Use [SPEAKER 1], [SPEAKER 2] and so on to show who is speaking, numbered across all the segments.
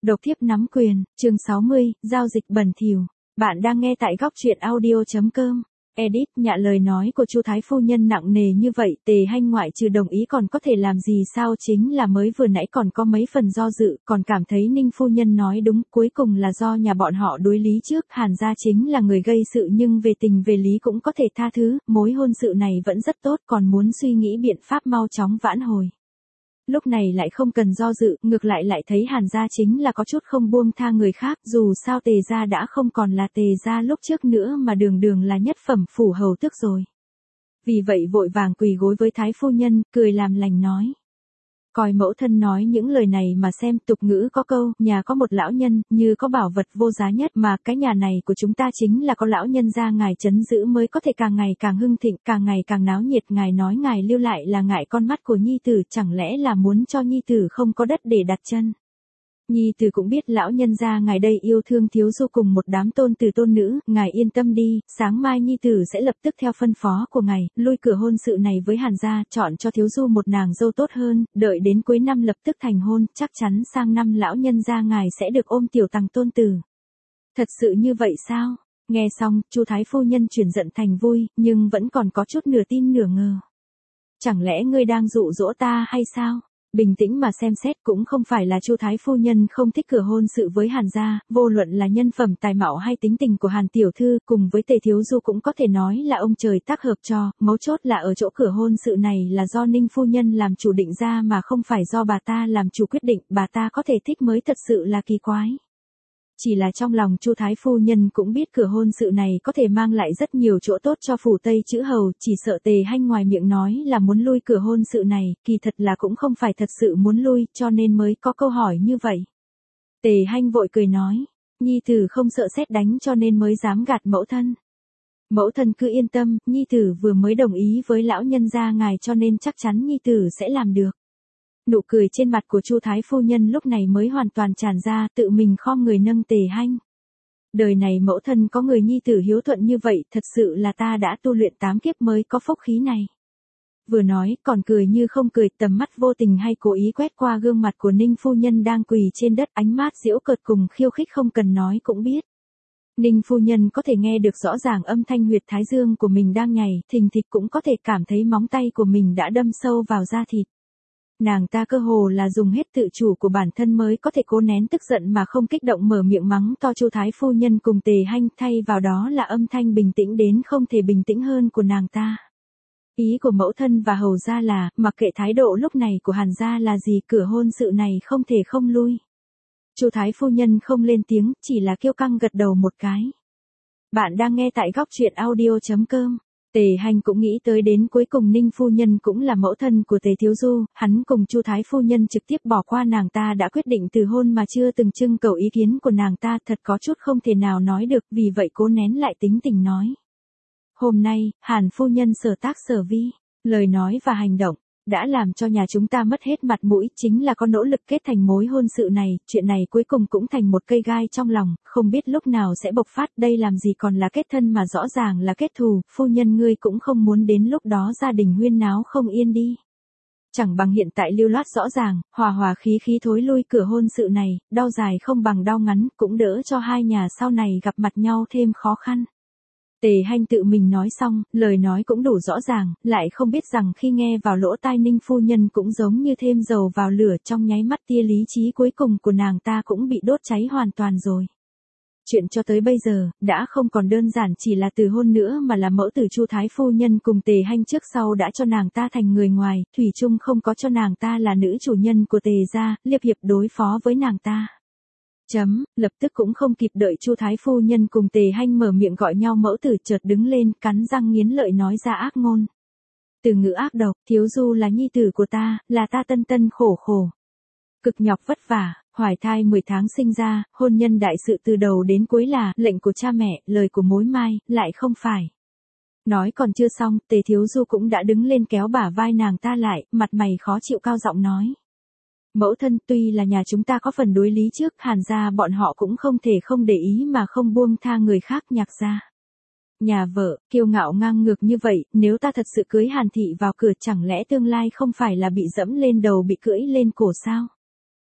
[SPEAKER 1] Độc thiếp nắm quyền, chương 60, giao dịch bẩn thỉu. Bạn đang nghe tại góc truyện audio.com. Edit, nhạ lời nói của Chu Thái phu nhân nặng nề như vậy, Tề Hanh ngoại trừ đồng ý còn có thể làm gì sao, chính là mới vừa nãy còn có mấy phần do dự, còn cảm thấy Ninh phu nhân nói đúng, cuối cùng là do nhà bọn họ đối lý trước, Hàn gia chính là người gây sự nhưng về tình về lý cũng có thể tha thứ, mối hôn sự này vẫn rất tốt, còn muốn suy nghĩ biện pháp mau chóng vãn hồi. Lúc này lại không cần do dự, ngược lại thấy Hàn gia chính là có chút không buông tha người khác, dù sao Tề gia đã không còn là Tề gia lúc trước nữa mà đường đường là nhất phẩm phủ hầu tước rồi. Vì vậy vội vàng quỳ gối với Thái phu nhân, cười làm lành nói. Coi mẫu thân nói những lời này mà xem, tục ngữ có câu, nhà có một lão nhân, như có bảo vật vô giá nhất, mà cái nhà này của chúng ta chính là có lão nhân gia ngài trấn giữ mới có thể càng ngày càng hưng thịnh, càng ngày càng náo nhiệt, ngài nói ngài lưu lại là ngại con mắt của nhi tử, chẳng lẽ là muốn cho nhi tử không có đất để đặt chân. Nhi tử cũng biết lão nhân gia ngài đây yêu thương thiếu du cùng một đám tôn tử tôn nữ, ngài yên tâm đi, sáng mai nhi tử sẽ lập tức theo phân phó của ngài, lui cửa hôn sự này với Hàn gia, chọn cho thiếu du một nàng dâu tốt hơn, đợi đến cuối năm lập tức thành hôn, chắc chắn sang năm lão nhân gia ngài sẽ được ôm tiểu tằng tôn tử. Thật sự như vậy sao? Nghe xong, Chu Thái phu nhân chuyển giận thành vui, nhưng vẫn còn có chút nửa tin nửa ngờ. Chẳng lẽ ngươi đang dụ dỗ ta hay sao? Bình tĩnh mà xem xét, cũng không phải là Chu Thái phu nhân không thích cửa hôn sự với Hàn gia, vô luận là nhân phẩm tài mạo hay tính tình của Hàn tiểu thư, cùng với Tề thiếu du cũng có thể nói là ông trời tác hợp cho, mấu chốt là ở chỗ cửa hôn sự này là do Ninh phu nhân làm chủ định ra mà không phải do bà ta làm chủ quyết định, bà ta có thể thích mới thật sự là kỳ quái. Chỉ là trong lòng Chu Thái phu nhân cũng biết cửa hôn sự này có thể mang lại rất nhiều chỗ tốt cho phủ Tây chữ hầu, chỉ sợ Tề Hanh ngoài miệng nói là muốn lui cửa hôn sự này, kỳ thật là cũng không phải thật sự muốn lui, cho nên mới có câu hỏi như vậy. Tề Hanh vội cười nói, nhi tử không sợ sét đánh cho nên mới dám gạt mẫu thân. Mẫu thân cứ yên tâm, nhi tử vừa mới đồng ý với lão nhân gia ngài cho nên chắc chắn nhi tử sẽ làm được. Nụ cười trên mặt của Chu Thái phu nhân lúc này mới hoàn toàn tràn ra, tự mình khom người nâng Tề Hanh. Đời này mẫu thân có người nhi tử hiếu thuận như vậy, thật sự là ta đã tu luyện 8 kiếp mới có phúc khí này. Vừa nói, còn cười như không cười, tầm mắt vô tình hay cố ý quét qua gương mặt của Ninh phu nhân đang quỳ trên đất, ánh mắt giễu cợt cùng khiêu khích không cần nói cũng biết. Ninh phu nhân có thể nghe được rõ ràng âm thanh huyệt thái dương của mình đang nhảy, thình thịch cũng có thể cảm thấy móng tay của mình đã đâm sâu vào da thịt. Nàng ta cơ hồ là dùng hết tự chủ của bản thân mới có thể cố nén tức giận mà không kích động mở miệng mắng to Chu Thái phu nhân cùng Tề Hanh, thay vào đó là âm thanh bình tĩnh đến không thể bình tĩnh hơn của nàng ta. Ý của mẫu thân và hầu gia là, mặc kệ thái độ lúc này của Hàn gia là gì, cửa hôn sự này không thể không lui. Chu Thái phu nhân không lên tiếng, chỉ là kiêu căng gật đầu một cái. Bạn đang nghe tại góc truyện audio.com. Tề Hanh cũng nghĩ tới đến cuối cùng Ninh phu nhân cũng là mẫu thân của Tề thiếu du, hắn cùng Chu Thái phu nhân trực tiếp bỏ qua nàng ta đã quyết định từ hôn mà chưa từng trưng cầu ý kiến của nàng ta, thật có chút không thể nào nói được, vì vậy cố nén lại tính tình nói. Hôm nay, Hàn phu nhân sở tác sở vi, lời nói và hành động, đã làm cho nhà chúng ta mất hết mặt mũi, chính là có nỗ lực kết thành mối hôn sự này, chuyện này cuối cùng cũng thành một cây gai trong lòng, không biết lúc nào sẽ bộc phát, đây làm gì còn là kết thân mà rõ ràng là kết thù, phu nhân ngươi cũng không muốn đến lúc đó gia đình huyên náo không yên đi. Chẳng bằng hiện tại lưu loát rõ ràng, hòa hòa khí khí thối lui cửa hôn sự này, đau dài không bằng đau ngắn, cũng đỡ cho hai nhà sau này gặp mặt nhau thêm khó khăn. Tề Hanh tự mình nói xong, lời nói cũng đủ rõ ràng, lại không biết rằng khi nghe vào lỗ tai Ninh phu nhân cũng giống như thêm dầu vào lửa, trong nháy mắt tia lý trí cuối cùng của nàng ta cũng bị đốt cháy hoàn toàn rồi. Chuyện cho tới bây giờ, đã không còn đơn giản chỉ là từ hôn nữa mà là mẫu tử Chu Thái phu nhân cùng Tề Hanh trước sau đã cho nàng ta thành người ngoài, thủy chung không có cho nàng ta là nữ chủ nhân của Tề gia, liệp hiệp đối phó với nàng ta. Lập tức cũng không kịp đợi Chu Thái phu nhân cùng Tề Hanh mở miệng gọi nhau mẫu tử chợt đứng lên, cắn răng nghiến lợi nói ra ác ngôn. Từ ngữ ác độc, thiếu du là nhi tử của ta, là ta tân tân khổ khổ. Cực nhọc vất vả, hoài thai 10 tháng sinh ra, hôn nhân đại sự từ đầu đến cuối là lệnh của cha mẹ, lời của mối mai, lại không phải. Nói còn chưa xong, Tề thiếu du cũng đã đứng lên kéo bả vai nàng ta lại, mặt mày khó chịu cao giọng nói. Mẫu thân, tuy là nhà chúng ta có phần đối lý trước, Hàn gia bọn họ cũng không thể không để ý mà không buông tha người khác, Nhạc gia. Nhà vợ, kiêu ngạo ngang ngược như vậy, nếu ta thật sự cưới Hàn thị vào cửa chẳng lẽ tương lai không phải là bị dẫm lên đầu bị cưỡi lên cổ sao?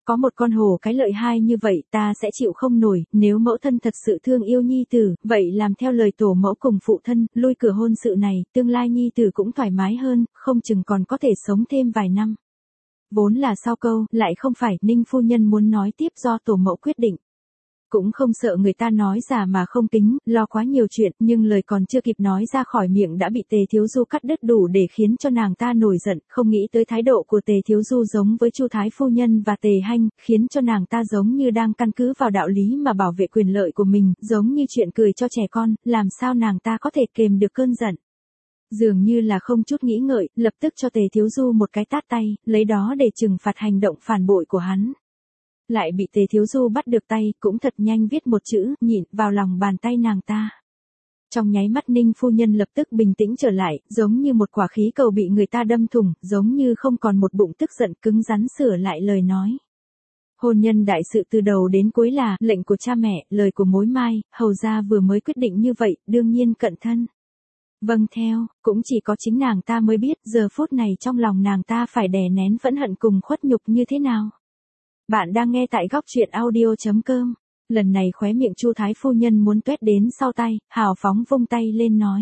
[SPEAKER 1] Có một con hổ cái lợi hai như vậy ta sẽ chịu không nổi, nếu mẫu thân thật sự thương yêu nhi tử, vậy làm theo lời tổ mẫu cùng phụ thân, lui cửa hôn sự này, tương lai nhi tử cũng thoải mái hơn, không chừng còn có thể sống thêm vài năm. Vốn là sau câu, lại không phải, Ninh phu nhân muốn nói tiếp do tổ mẫu quyết định. Cũng không sợ người ta nói già mà không kính, lo quá nhiều chuyện, nhưng lời còn chưa kịp nói ra khỏi miệng đã bị Tề Thiếu Du cắt đứt đủ để khiến cho nàng ta nổi giận, không nghĩ tới thái độ của Tề Thiếu Du giống với Chu Thái phu nhân và Tề Hanh, khiến cho nàng ta giống như đang căn cứ vào đạo lý mà bảo vệ quyền lợi của mình, giống như chuyện cười cho trẻ con, làm sao nàng ta có thể kềm được cơn giận. Dường như là không chút nghĩ ngợi, lập tức cho Tề Thiếu Du một cái tát tay, lấy đó để trừng phạt hành động phản bội của hắn. Lại bị Tề Thiếu Du bắt được tay, cũng thật nhanh viết một chữ, nhịn, vào lòng bàn tay nàng ta. Trong nháy mắt Ninh phu nhân lập tức bình tĩnh trở lại, giống như một quả khí cầu bị người ta đâm thủng, giống như không còn một bụng tức giận, cứng rắn sửa lại lời nói. Hôn nhân đại sự từ đầu đến cuối là lệnh của cha mẹ, lời của mối mai, hầu gia vừa mới quyết định như vậy, đương nhiên cận thân. Vâng theo, cũng chỉ có chính nàng ta mới biết giờ phút này trong lòng nàng ta phải đè nén phẫn hận cùng khuất nhục như thế nào. Bạn đang nghe tại góc truyện audio.com. Lần này khóe miệng Chu Thái phu nhân muốn tuét đến sau tay, hào phóng vung tay lên nói.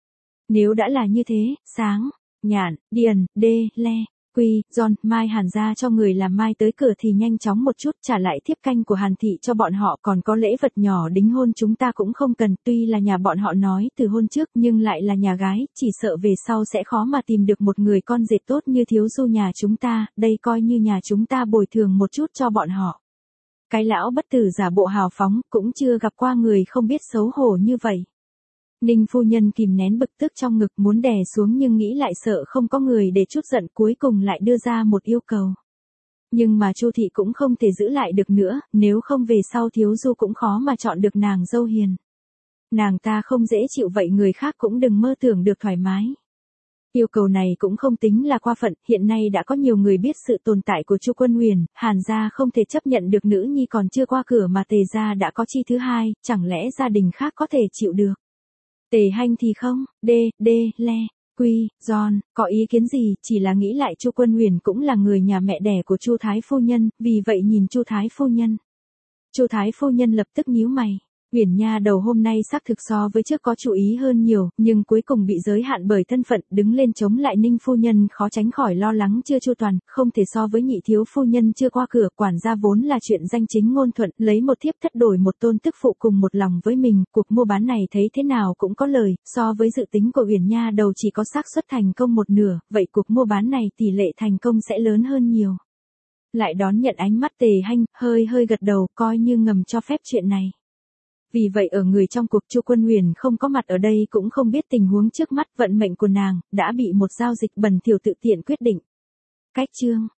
[SPEAKER 1] Nếu đã là như thế, Sáng, Nhạn, Điền, Đê, Le, Quy, Giòn, Mai Hàn ra cho người làm mai tới cửa thì nhanh chóng một chút trả lại thiếp canh của Hàn thị cho bọn họ, còn có lễ vật nhỏ đính hôn chúng ta cũng không cần, tuy là nhà bọn họ nói từ hôn trước nhưng lại là nhà gái, chỉ sợ về sau sẽ khó mà tìm được một người con rể tốt như Thiếu Du nhà chúng ta, đây coi như nhà chúng ta bồi thường một chút cho bọn họ. Cái lão bất tử giả bộ hào phóng, cũng chưa gặp qua người không biết xấu hổ như vậy. Ninh phu nhân kìm nén bực tức trong ngực muốn đè xuống nhưng nghĩ lại sợ không có người để chút giận, cuối cùng lại đưa ra một yêu cầu. Nhưng mà Chu thị cũng không thể giữ lại được nữa, nếu không về sau Thiếu Du cũng khó mà chọn được nàng dâu hiền. Nàng ta không dễ chịu vậy người khác cũng đừng mơ tưởng được thoải mái. Yêu cầu này cũng không tính là qua phận, hiện nay đã có nhiều người biết sự tồn tại của Chu Quân Huyền, Hàn gia không thể chấp nhận được nữ nhi còn chưa qua cửa mà Tề gia đã có chi thứ hai, chẳng lẽ gia đình khác có thể chịu được. Tề Hanh thì không, Đê, Le, Quy, Giòn, có ý kiến gì, chỉ là nghĩ lại Chu Quân Huyền cũng là người nhà mẹ đẻ của Chu Thái phu nhân, vì vậy nhìn Chu Thái phu nhân. Chu Thái phu nhân lập tức nhíu mày. Uyển Nha đầu hôm nay xác thực so với trước có chú ý hơn nhiều, nhưng cuối cùng bị giới hạn bởi thân phận, đứng lên chống lại Ninh phu nhân khó tránh khỏi lo lắng chưa chu toàn, không thể so với nhị thiếu phu nhân chưa qua cửa, quản gia vốn là chuyện danh chính ngôn thuận, lấy một thiếp thất đổi một tôn tức phụ cùng một lòng với mình, cuộc mua bán này thấy thế nào cũng có lời, so với dự tính của Uyển Nha đầu chỉ có xác suất thành công một nửa, vậy cuộc mua bán này tỷ lệ thành công sẽ lớn hơn nhiều. Lại đón nhận ánh mắt Tề Hanh, hơi gật đầu, coi như ngầm cho phép chuyện này. Vì vậy ở người trong cuộc Chu Quân Huyền không có mặt ở đây cũng không biết tình huống trước mắt, vận mệnh của nàng đã bị một giao dịch bẩn thỉu tự tiện quyết định. Cách chương